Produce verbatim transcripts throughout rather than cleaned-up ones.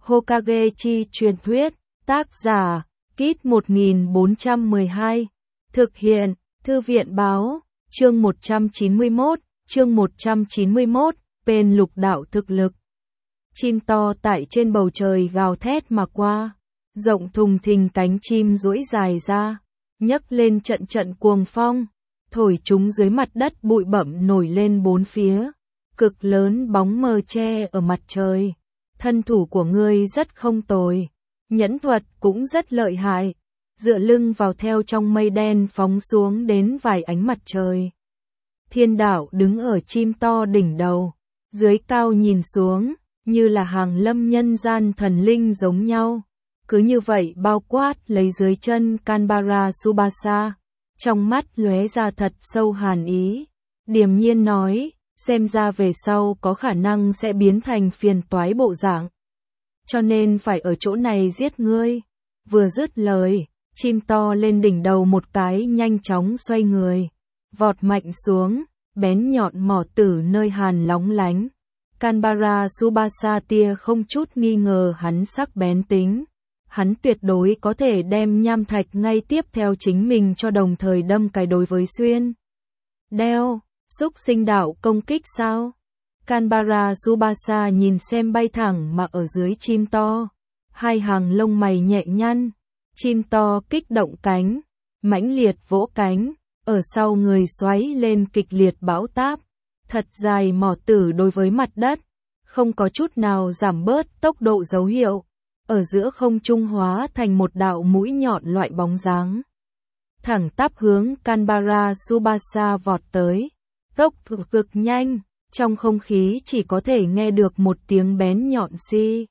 Hokage chi truyền thuyết, tác giả, Kit một nghìn bốn trăm mười hai, thực hiện, Thư viện báo, chương một trăm chín mươi mốt, chương một trăm chín mươi mốt, bên lục đạo thực lực. Chim to tại trên bầu trời gào thét mà qua, rộng thùng thình cánh chim duỗi dài ra, nhấc lên trận trận cuồng phong, thổi chúng dưới mặt đất bụi bặm nổi lên bốn phía, cực lớn bóng mờ che ở mặt trời. Thân thủ của ngươi rất không tồi, nhẫn thuật cũng rất lợi hại, dựa lưng vào theo trong mây đen phóng xuống đến vài ánh mặt trời. Thiên đạo đứng ở chim to đỉnh đầu, dưới cao nhìn xuống, như là hàng lâm nhân gian thần linh giống nhau, cứ như vậy bao quát lấy dưới chân Canbara Tsubasa, trong mắt lóe ra thật sâu hàn ý, điềm nhiên nói, xem ra về sau có khả năng sẽ biến thành phiền toái bộ dạng. Cho nên phải ở chỗ này giết ngươi. Vừa dứt lời, chim to lên đỉnh đầu một cái nhanh chóng xoay người, vọt mạnh xuống, bén nhọn mỏ tử nơi hàn lóng lánh. Canbara Tsubasa tia không chút nghi ngờ hắn sắc bén tính. Hắn tuyệt đối có thể đem nham thạch ngay tiếp theo chính mình cho đồng thời đâm cái đối với xuyên. Đeo, xúc sinh đạo công kích sao? Canbara Tsubasa nhìn xem bay thẳng mà ở dưới chim to. Hai hàng lông mày nhẹ nhăn. Chim to kích động cánh, mãnh liệt vỗ cánh, ở sau người xoáy lên kịch liệt bão táp. Thật dài mỏ tử đối với mặt đất, không có chút nào giảm bớt tốc độ dấu hiệu. Ở giữa không trung hóa thành một đạo mũi nhọn loại bóng dáng. Thẳng tắp hướng Canbara Tsubasa vọt tới. Tốc độ cực nhanh, trong không khí chỉ có thể nghe được một tiếng bén nhọn xi.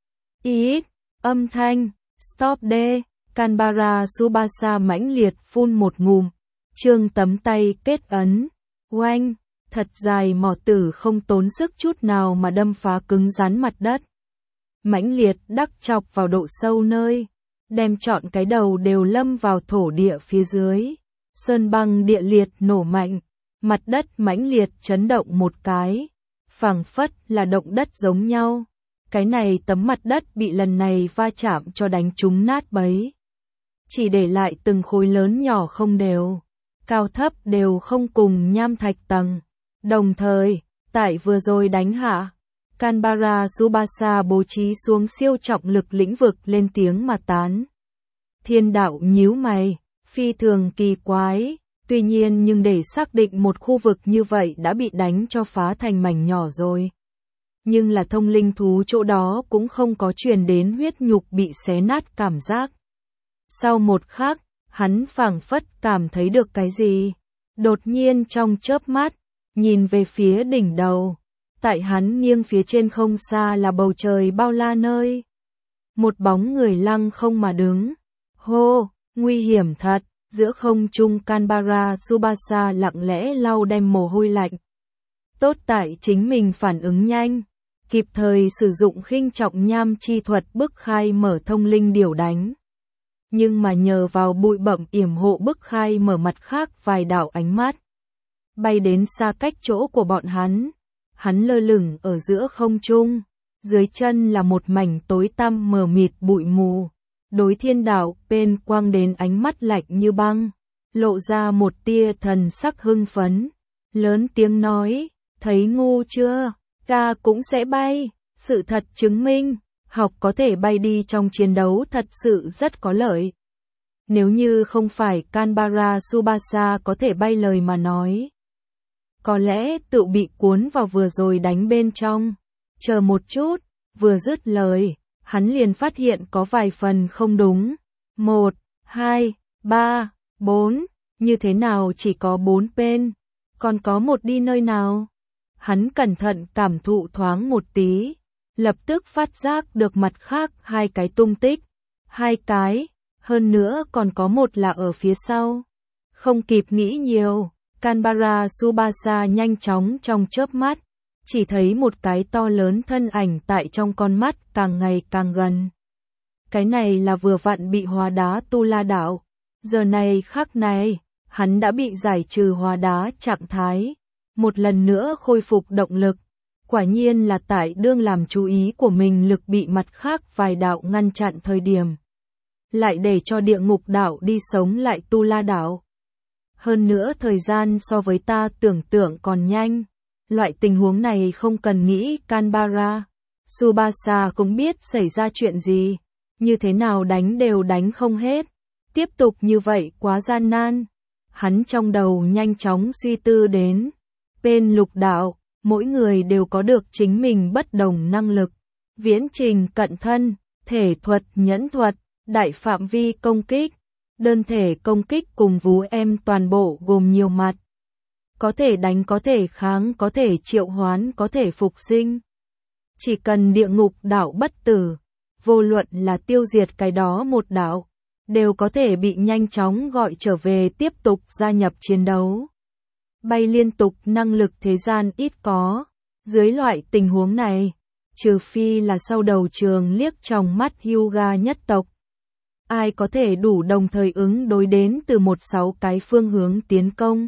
Ý, âm thanh, stop đê, Canbara Tsubasa mãnh liệt phun một ngụm, trương tấm tay kết ấn, oanh, thật dài mỏ tử không tốn sức chút nào mà đâm phá cứng rắn mặt đất. Mãnh liệt đắc chọc vào độ sâu nơi, đem trọn cái đầu đều lâm vào thổ địa phía dưới. Sơn băng địa liệt nổ mạnh, mặt đất mãnh liệt chấn động một cái, phảng phất là động đất giống nhau. Cái này tấm mặt đất bị lần này va chạm cho đánh trúng nát bấy. Chỉ để lại từng khối lớn nhỏ không đều, cao thấp đều không cùng nham thạch tầng. Đồng thời, tại vừa rồi đánh hạ, Canbara Tsubasa bố trí xuống siêu trọng lực lĩnh vực lên tiếng mà tán. Thiên đạo nhíu mày, phi thường kỳ quái, tuy nhiên nhưng để xác định một khu vực như vậy đã bị đánh cho phá thành mảnh nhỏ rồi. Nhưng là thông linh thú chỗ đó cũng không có truyền đến huyết nhục bị xé nát cảm giác. Sau một khắc, hắn phảng phất cảm thấy được cái gì. Đột nhiên trong chớp mắt, nhìn về phía đỉnh đầu. Tại hắn nghiêng phía trên không xa là bầu trời bao la nơi. Một bóng người lăng không mà đứng. Hô, nguy hiểm thật, giữa không trung Canbara Tsubasa lặng lẽ lau đem mồ hôi lạnh. Tốt tại chính mình phản ứng nhanh, kịp thời sử dụng khinh trọng nham chi thuật bức khai mở thông linh điều đánh. Nhưng mà nhờ vào bụi bặm yểm hộ bức khai mở mặt khác vài đạo ánh mắt. Bay đến xa cách chỗ của bọn hắn. Hắn lơ lửng ở giữa không trung, dưới chân là một mảnh tối tăm mờ mịt bụi mù. Đối thiên đạo bên quang đến ánh mắt lạnh như băng, lộ ra một tia thần sắc hưng phấn, lớn tiếng nói, thấy ngu chưa, ga cũng sẽ bay, sự thật chứng minh, học có thể bay đi trong chiến đấu thật sự rất có lợi. Nếu như không phải Canbara Tsubasa có thể bay lời mà nói, có lẽ tự bị cuốn vào vừa rồi đánh bên trong. Chờ một chút, vừa dứt lời, hắn liền phát hiện có vài phần không đúng. Một, hai, ba, bốn, như thế nào chỉ có bốn bên, còn có một đi nơi nào? Hắn cẩn thận cảm thụ thoáng một tí, lập tức phát giác được mặt khác hai cái tung tích. Hai cái, hơn nữa còn có một là ở phía sau. Không kịp nghĩ nhiều. Canbara Tsubasa nhanh chóng trong chớp mắt, chỉ thấy một cái to lớn thân ảnh tại trong con mắt càng ngày càng gần. Cái này là vừa vặn bị hóa đá Tu La Đạo. Giờ này khắc này, hắn đã bị giải trừ hóa đá trạng thái, một lần nữa khôi phục động lực. Quả nhiên là tại đương làm chú ý của mình lực bị mặt khác vài đạo ngăn chặn thời điểm. Lại để cho địa ngục đạo đi sống lại Tu La đạo. Hơn nữa thời gian so với ta tưởng tượng còn nhanh. Loại tình huống này không cần nghĩ Canberra. Tsubasa cũng biết xảy ra chuyện gì. Như thế nào đánh đều đánh không hết. Tiếp tục như vậy quá gian nan. Hắn trong đầu nhanh chóng suy tư đến. Bên lục đạo, mỗi người đều có được chính mình bất đồng năng lực. Viễn trình cận thân, thể thuật nhẫn thuật, đại phạm vi công kích. Đơn thể công kích cùng vú em toàn bộ gồm nhiều mặt. Có thể đánh, có thể kháng, có thể triệu hoán, có thể phục sinh. Chỉ cần địa ngục đạo bất tử, vô luận là tiêu diệt cái đó một đạo, đều có thể bị nhanh chóng gọi trở về tiếp tục gia nhập chiến đấu. Bay liên tục năng lực thế gian ít có. Dưới loại tình huống này, trừ phi là sau đầu trường liếc trong mắt Hyuga nhất tộc. Ai có thể đủ đồng thời ứng đối đến từ một sáu cái phương hướng tiến công.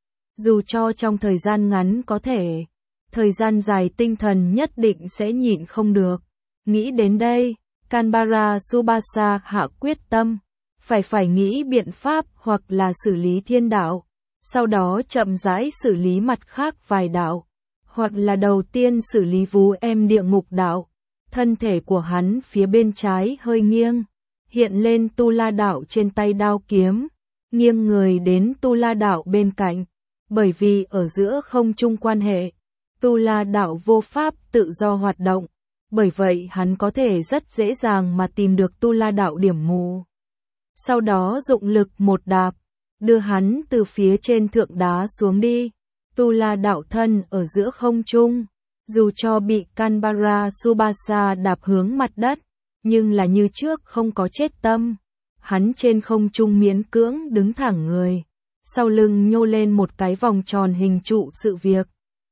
Dù cho trong thời gian ngắn có thể, thời gian dài tinh thần nhất định sẽ nhịn không được. Nghĩ đến đây, Canberra Tsubasa hạ quyết tâm, phải phải nghĩ biện pháp hoặc là xử lý thiên đạo, sau đó chậm rãi xử lý mặt khác vài đạo, hoặc là đầu tiên xử lý vú em địa ngục đạo. Thân thể của hắn phía bên trái hơi nghiêng, hiện lên Tu La đạo trên tay đao kiếm, nghiêng người đến Tu La đạo bên cạnh, bởi vì ở giữa không chung quan hệ, Tu La đạo vô pháp tự do hoạt động, bởi vậy hắn có thể rất dễ dàng mà tìm được Tu La đạo điểm mù. Sau đó dụng lực một đạp, đưa hắn từ phía trên thượng đá xuống đi. Tu La đạo thân ở giữa không trung, dù cho bị Canberra Tsubasa đạp hướng mặt đất, nhưng là như trước không có chết tâm. Hắn trên không trung miễn cưỡng đứng thẳng người, sau lưng nhô lên một cái vòng tròn hình trụ sự việc.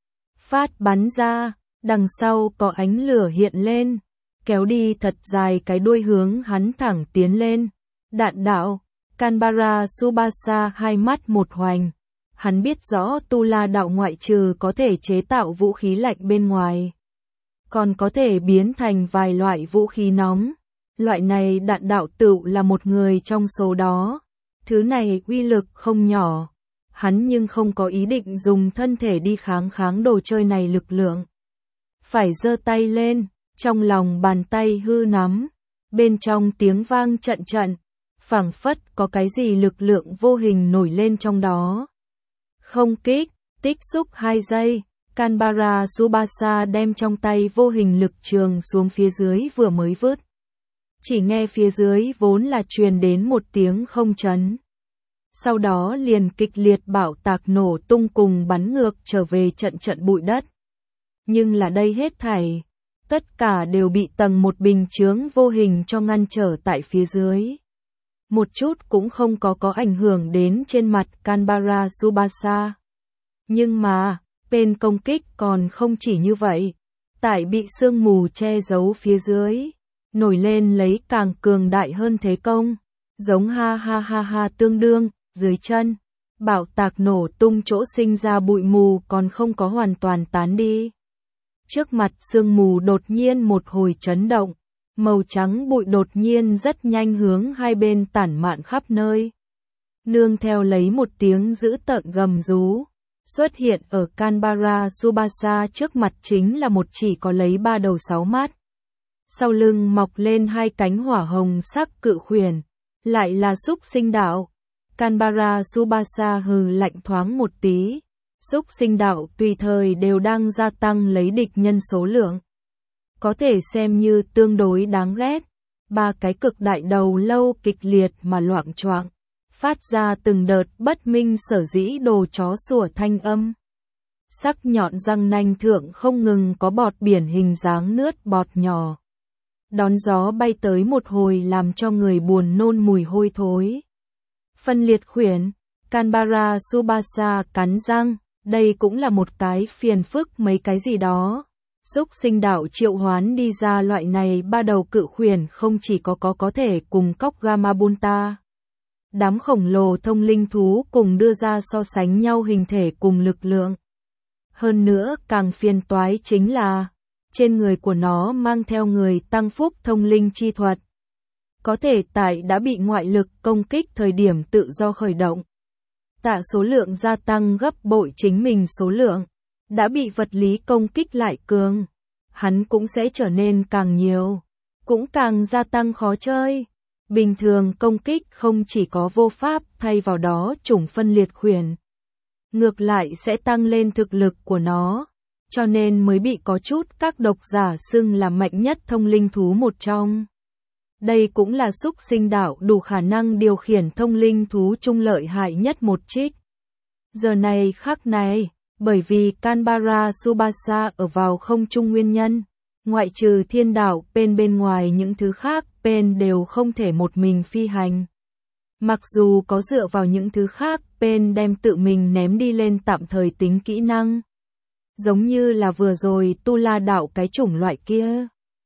Phát bắn ra, đằng sau có ánh lửa hiện lên, kéo đi thật dài cái đuôi hướng hắn thẳng tiến lên. Đạn đạo, Canberra Tsubasa hai mắt một hoành. Hắn biết rõ Tu La đạo ngoại trừ có thể chế tạo vũ khí lạnh bên ngoài, còn có thể biến thành vài loại vũ khí nóng. Loại này đạn đạo tựu là một người trong số đó. Thứ này uy lực không nhỏ. Hắn nhưng không có ý định dùng thân thể đi kháng kháng đồ chơi này lực lượng. Phải giơ tay lên, trong lòng bàn tay hư nắm, bên trong tiếng vang trận trận, phảng phất có cái gì lực lượng vô hình nổi lên trong đó. Không kích, tích xúc hai giây, Canberra Tsubasa đem trong tay vô hình lực trường xuống phía dưới vừa mới vứt. Chỉ nghe phía dưới vốn là truyền đến một tiếng không chấn. Sau đó liền kịch liệt bạo tạc nổ tung cùng bắn ngược trở về trận trận bụi đất. Nhưng là đây hết thảy, tất cả đều bị tầng một bình chướng vô hình cho ngăn trở tại phía dưới. Một chút cũng không có có ảnh hưởng đến trên mặt Canberra Tsubasa. Nhưng mà, bên công kích còn không chỉ như vậy. Tại bị sương mù che giấu phía dưới, nổi lên lấy càng cường đại hơn thế công. Giống ha ha ha ha tương đương, dưới chân. Bạo tạc nổ tung chỗ sinh ra bụi mù còn không có hoàn toàn tán đi. Trước mặt sương mù đột nhiên một hồi chấn động. Màu trắng bụi đột nhiên rất nhanh hướng hai bên tản mạn khắp nơi. Nương theo lấy một tiếng dữ tợn gầm rú, xuất hiện ở Canberra Tsubasa trước mặt chính là một chỉ có lấy ba đầu sáu mắt. Sau lưng mọc lên hai cánh hỏa hồng sắc cự khuyển, lại là xúc sinh đạo. Canberra Tsubasa hừ lạnh thoáng một tí. Xúc sinh đạo tùy thời đều đang gia tăng lấy địch nhân số lượng. Có thể xem như tương đối đáng ghét. Ba cái cực đại đầu lâu kịch liệt mà loạng choạng, phát ra từng đợt bất minh sở dĩ đồ chó sủa thanh âm. Sắc nhọn răng nanh thượng không ngừng có bọt biển hình dáng nướt bọt nhỏ. Đón gió bay tới một hồi làm cho người buồn nôn mùi hôi thối. Phân liệt khuyển, Canberra Tsubasa cắn răng, đây cũng là một cái phiền phức mấy cái gì đó. Xúc sinh đạo triệu hoán đi ra loại này ba đầu cự khuyển không chỉ có có có thể cùng cóc Gamabunta. Đám khổng lồ thông linh thú cùng đưa ra so sánh nhau hình thể cùng lực lượng. Hơn nữa càng phiền toái chính là, trên người của nó mang theo người tăng phúc thông linh chi thuật. Có thể tại đã bị ngoại lực công kích thời điểm tự do khởi động. Tạ số lượng gia tăng gấp bội chính mình số lượng, đã bị vật lý công kích lại cường, hắn cũng sẽ trở nên càng nhiều, cũng càng gia tăng khó chơi. Bình thường công kích không chỉ có vô pháp thay vào đó chủng phân liệt khuyển, ngược lại sẽ tăng lên thực lực của nó, cho nên mới bị có chút các độc giả xưng là mạnh nhất thông linh thú một trong. Đây cũng là xúc sinh đạo đủ khả năng điều khiển thông linh thú trung lợi hại nhất một trích. Giờ này khắc này, bởi vì Canberra Tsubasa ở vào không trung nguyên nhân, ngoại trừ thiên đạo bên bên ngoài những thứ khác bên đều không thể một mình phi hành. Mặc dù có dựa vào những thứ khác bên đem tự mình ném đi lên tạm thời tính kỹ năng. Giống như là vừa rồi tu la đạo cái chủng loại kia.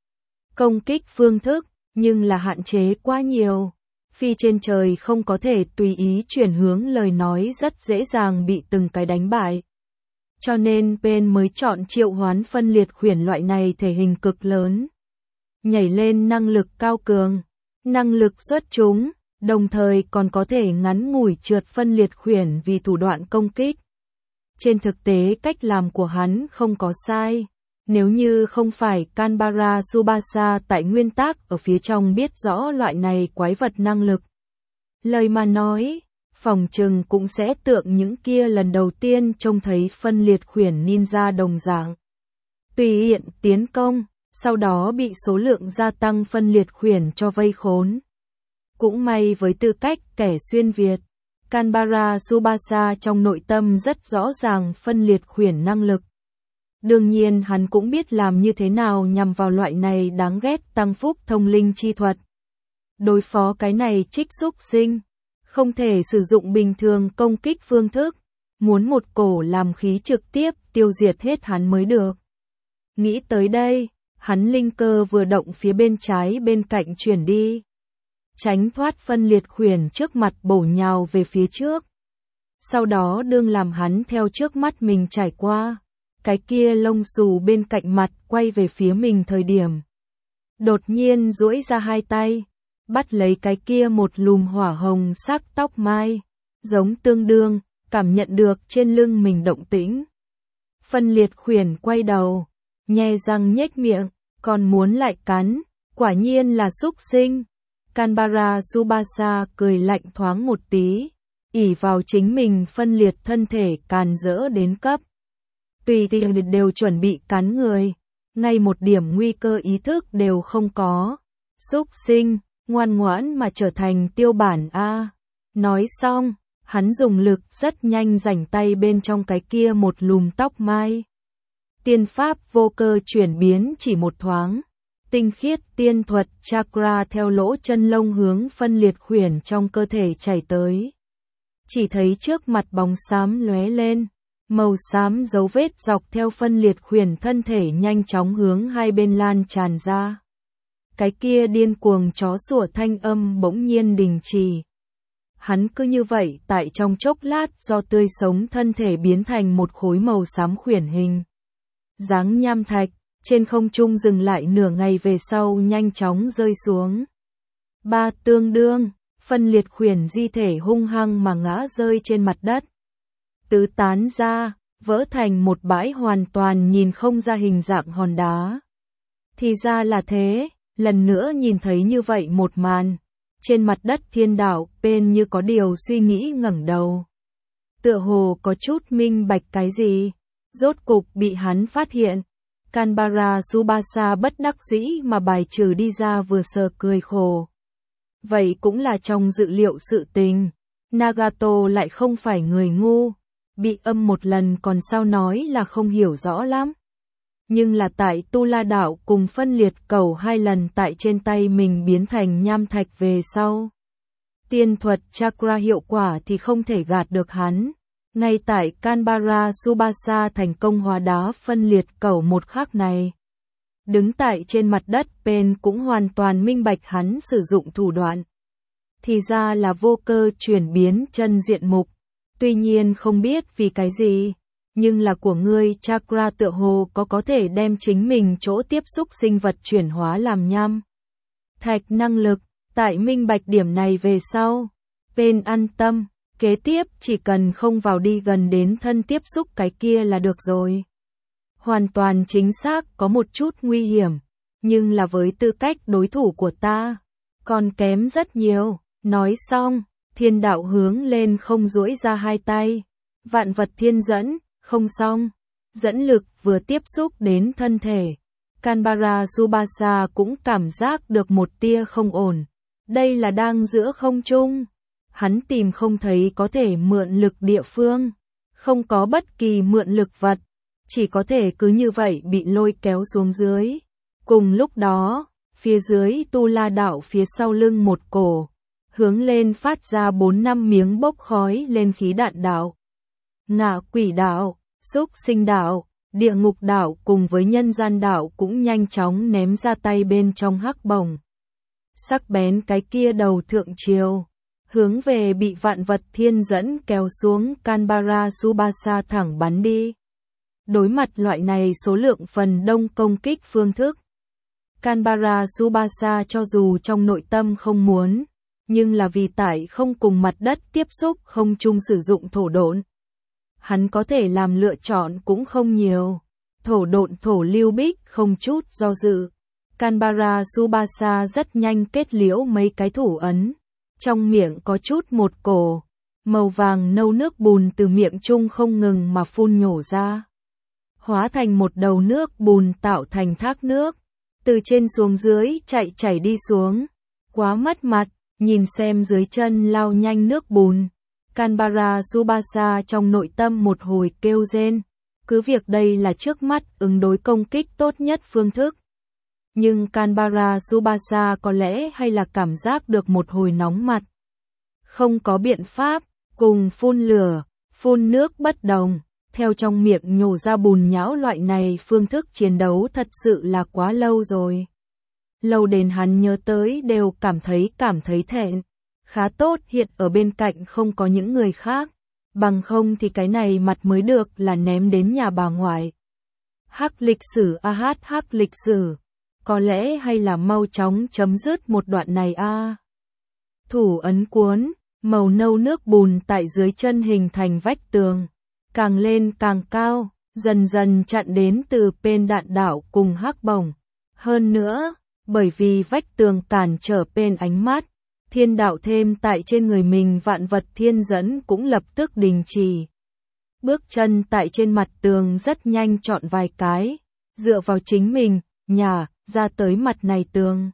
Công kích phương thức, nhưng là hạn chế quá nhiều. Phi trên trời không có thể tùy ý chuyển hướng lời nói rất dễ dàng bị từng cái đánh bại. Cho nên bên mới chọn triệu hoán phân liệt khuyển loại này thể hình cực lớn. Nhảy lên năng lực cao cường, năng lực xuất chúng, đồng thời còn có thể ngắn ngủi trượt phân liệt khuyển vì thủ đoạn công kích. Trên thực tế cách làm của hắn không có sai. Nếu như không phải Canberra Tsubasa tại nguyên tắc ở phía trong biết rõ loại này quái vật năng lực. Lời mà nói, phòng trừng cũng sẽ tượng những kia lần đầu tiên trông thấy phân liệt khuyển ninja đồng dạng. Tùy tiện tiến công, sau đó bị số lượng gia tăng phân liệt khuyển cho vây khốn. Cũng may với tư cách kẻ xuyên Việt, Canberra Tsubasa trong nội tâm rất rõ ràng phân liệt khuyển năng lực. Đương nhiên hắn cũng biết làm như thế nào nhằm vào loại này đáng ghét tăng phúc thông linh chi thuật. Đối phó cái này trích xúc sinh, không thể sử dụng bình thường công kích phương thức, muốn một cổ làm khí trực tiếp tiêu diệt hết hắn mới được. Nghĩ tới đây, hắn linh cơ vừa động phía bên trái bên cạnh chuyển đi. Tránh thoát phân liệt khuyển trước mặt bổ nhào về phía trước. Sau đó đương làm hắn theo trước mắt mình trải qua. Cái kia lông xù bên cạnh mặt quay về phía mình thời điểm. Đột nhiên duỗi ra hai tay, bắt lấy cái kia một lùm hỏa hồng sắc tóc mai, giống tương đương, cảm nhận được trên lưng mình động tĩnh. Phân liệt khuyển quay đầu, nhe răng nhếch miệng, còn muốn lại cắn, quả nhiên là xúc sinh. Canberra Tsubasa cười lạnh thoáng một tí, ỷ vào chính mình phân liệt thân thể càn rỡ đến cấp. Tùy tiện đều chuẩn bị cắn người, ngay một điểm nguy cơ ý thức đều không có. Xúc sinh, ngoan ngoãn mà trở thành tiêu bản A. Nói xong, hắn dùng lực rất nhanh rảnh tay bên trong cái kia một lùm tóc mai. Tiên pháp vô cơ chuyển biến chỉ một thoáng. Tinh khiết tiên thuật chakra theo lỗ chân lông hướng phân liệt khuyển trong cơ thể chảy tới. Chỉ thấy trước mặt bóng xám lóe lên. Màu xám dấu vết dọc theo phân liệt khuyển thân thể nhanh chóng hướng hai bên lan tràn ra. Cái kia điên cuồng chó sủa thanh âm bỗng nhiên đình chỉ. Hắn cứ như vậy tại trong chốc lát do tươi sống thân thể biến thành một khối màu xám khuyển hình. Dáng nham thạch, trên không trung dừng lại nửa ngày về sau nhanh chóng rơi xuống. Ba tương đương, phân liệt khuyển di thể hung hăng mà ngã rơi trên mặt đất. Tứ tán ra, vỡ thành một bãi hoàn toàn nhìn không ra hình dạng hòn đá. Thì ra là thế, lần nữa nhìn thấy như vậy một màn. Trên mặt đất thiên đạo, bên như có điều suy nghĩ ngẩng đầu. Tựa hồ có chút minh bạch cái gì, rốt cục bị hắn phát hiện. Canberra Tsubasa bất đắc dĩ mà bài trừ đi ra vừa sờ cười khổ. Vậy cũng là trong dự liệu sự tình. Nagato lại không phải người ngu. Bị âm một lần còn sao nói là không hiểu rõ lắm. Nhưng là tại Tu La Đạo cùng phân liệt cầu hai lần tại trên tay mình biến thành nham thạch về sau. Tiên thuật chakra hiệu quả thì không thể gạt được hắn. Ngay tại Canberra Tsubasa thành công hóa đá phân liệt cầu một khắc này. Đứng tại trên mặt đất bên cũng hoàn toàn minh bạch hắn sử dụng thủ đoạn. Thì ra là vô cơ chuyển biến chân diện mục. Tuy nhiên không biết vì cái gì, nhưng là của ngươi chakra tựa hồ có có thể đem chính mình chỗ tiếp xúc sinh vật chuyển hóa làm nham thạch năng lực, tại minh bạch điểm này về sau, bên an tâm, kế tiếp chỉ cần không vào đi gần đến thân tiếp xúc cái kia là được rồi. Hoàn toàn chính xác có một chút nguy hiểm, nhưng là với tư cách đối thủ của ta, còn kém rất nhiều. Nói xong, thiên đạo hướng lên không duỗi ra hai tay, vạn vật thiên dẫn, không xong, dẫn lực vừa tiếp xúc đến thân thể. Canberra Subasa cũng cảm giác được một tia không ổn, đây là đang giữa không trung, hắn tìm không thấy có thể mượn lực địa phương, không có bất kỳ mượn lực vật, chỉ có thể cứ như vậy bị lôi kéo xuống dưới. Cùng lúc đó, phía dưới Tu La đạo phía sau lưng một cổ, hướng lên phát ra bốn năm miếng bốc khói lên khí đạn đạo. Ngạ quỷ đạo, súc sinh đạo, địa ngục đạo cùng với nhân gian đạo cũng nhanh chóng ném ra tay bên trong hắc bổng. Sắc bén cái kia đầu thượng triều, hướng về bị vạn vật thiên dẫn kéo xuống Canberra Subasa thẳng bắn đi. Đối mặt loại này số lượng phần đông công kích phương thức, Canberra Subasa cho dù trong nội tâm không muốn, nhưng là vì tại không cùng mặt đất tiếp xúc không chung sử dụng thổ độn. Hắn có thể làm lựa chọn cũng không nhiều. Thổ độn thổ lưu bích không chút do dự. Canberra Subasa rất nhanh kết liễu mấy cái thủ ấn. Trong miệng có chút một cổ. Màu vàng nâu nước bùn từ miệng chung không ngừng mà phun nhổ ra. Hóa thành một đầu nước bùn tạo thành thác nước. Từ trên xuống dưới chạy chảy đi xuống. Quá mất mặt, nhìn xem dưới chân lao nhanh nước bùn. Canberra Subasa trong nội tâm một hồi kêu rên. Cứ việc đây là trước mắt ứng đối công kích tốt nhất phương thức. Nhưng Canberra Subasa có lẽ hay là cảm giác được một hồi nóng mặt. Không có biện pháp, cùng phun lửa, phun nước bất đồng. Theo trong miệng nhổ ra bùn nhão loại này phương thức chiến đấu thật sự là quá lâu rồi. Lâu đến hắn nhớ tới đều cảm thấy cảm thấy thẹn. Khá tốt hiện ở bên cạnh không có những người khác. Bằng không thì cái này mặt mới được là ném đến nhà bà ngoại. Hắc lịch sử a hát hắc lịch sử. Có lẽ hay là mau chóng chấm dứt một đoạn này a. Thủ ấn cuốn, màu nâu nước bùn tại dưới chân hình thành vách tường. Càng lên càng cao, dần dần chặn đến từ bên đạn đạo cùng hắc bổng. Hơn nữa, bởi vì vách tường cản trở bên ánh mắt, thiên đạo thêm tại trên người mình vạn vật thiên dẫn cũng lập tức đình chỉ. Bước chân tại trên mặt tường rất nhanh chọn vài cái, dựa vào chính mình, nhả, ra tới mặt này tường.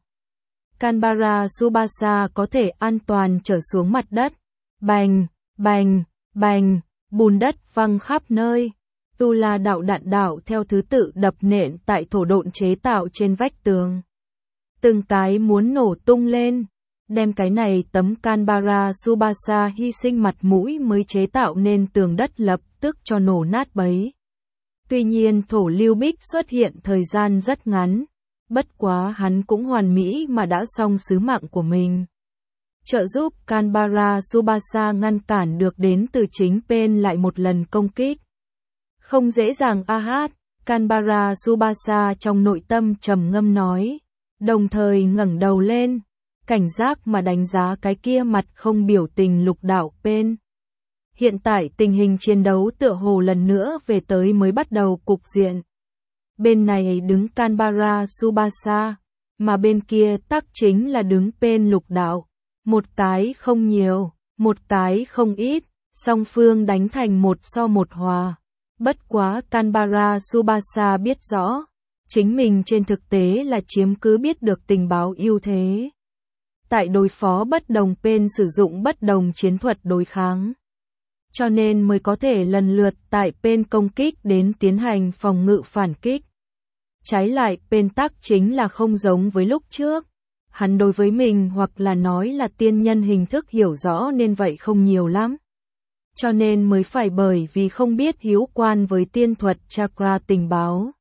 Canberra Subasa có thể an toàn trở xuống mặt đất. Bành, bành, bành, bùn đất văng khắp nơi. Tu La đạo đạn đạo theo thứ tự đập nện tại thổ độn chế tạo trên vách tường. Từng cái muốn nổ tung lên. Đem cái này tấm Canberra Subasa hy sinh mặt mũi mới chế tạo nên tường đất lập tức cho nổ nát bấy. Tuy nhiên thổ lưu bích xuất hiện thời gian rất ngắn, bất quá hắn cũng hoàn mỹ mà đã xong sứ mạng của mình. Trợ giúp Canberra Subasa ngăn cản được đến từ chính bên lại một lần công kích. Không dễ dàng a hát, Canberra Subasa trong nội tâm trầm ngâm nói, đồng thời ngẩng đầu lên. Cảnh giác mà đánh giá cái kia mặt không biểu tình lục đạo bên. Hiện tại tình hình chiến đấu tựa hồ lần nữa về tới mới bắt đầu cục diện. Bên này đứng Canberra Subasa, mà bên kia tắc chính là đứng bên lục đạo. Một cái không nhiều, một cái không ít, song phương đánh thành một so một hòa. Bất quá Canberra Subasa biết rõ, chính mình trên thực tế là chiếm cứ biết được tình báo ưu thế. Tại đối phó bất đồng bên sử dụng bất đồng chiến thuật đối kháng. Cho nên mới có thể lần lượt tại bên công kích đến tiến hành phòng ngự phản kích. Trái lại bên tắc chính là không giống với lúc trước. Hắn đối với mình hoặc là nói là tiên nhân hình thức hiểu rõ nên vậy không nhiều lắm. Cho nên mới phải bởi vì không biết hiếu quan với tiên thuật chakra tình báo.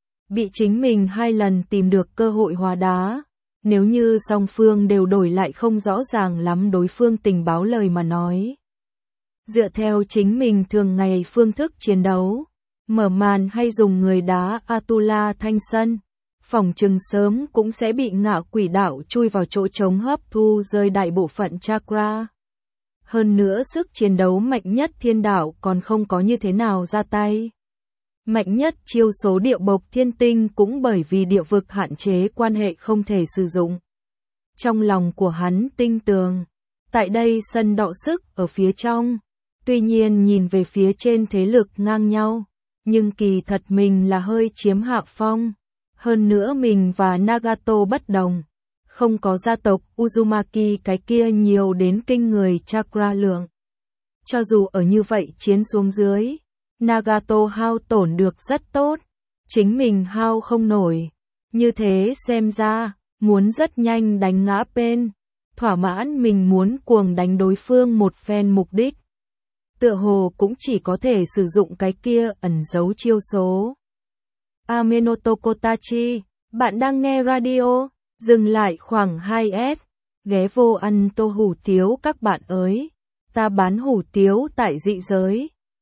Bị chính mình hai lần tìm được cơ hội hóa đá. Nếu như song phương đều đổi lại không rõ ràng lắm đối phương tình báo lời mà nói. Dựa theo chính mình thường ngày phương thức chiến đấu, Mở màn hay dùng người đá Atula Thanh Sân, phỏng chừng sớm cũng sẽ bị Ngạ Quỷ Đạo chui vào chỗ trống hấp thu rơi đại bộ phận chakra. Hơn nữa sức chiến đấu mạnh nhất thiên đạo còn không có như thế nào ra tay. Mạnh nhất chiêu số điệu bộc thiên tinh cũng bởi vì địa vực hạn chế quan hệ không thể sử dụng. Trong lòng của hắn tinh tường, tại đây sân đọ sức ở phía trong, tuy nhiên nhìn về phía trên thế lực ngang nhau, nhưng kỳ thật mình là hơi chiếm hạ phong. Hơn nữa mình và Nagato bất đồng, không có gia tộc Uzumaki cái kia nhiều đến kinh người chakra lượng. Cho dù ở như vậy chiến xuống dưới, Nagato hao tổn được rất tốt, chính mình hao không nổi. Như thế xem ra, muốn rất nhanh đánh ngã Pen, thỏa mãn mình muốn cuồng đánh đối phương một phen mục đích. Tựa hồ cũng chỉ có thể sử dụng cái kia ẩn giấu chiêu số. Amenoto Kotachi, bạn đang nghe radio, dừng lại khoảng hai s, ghé vô ăn tô hủ tiếu các bạn ơi, ta bán hủ tiếu tại dị giới.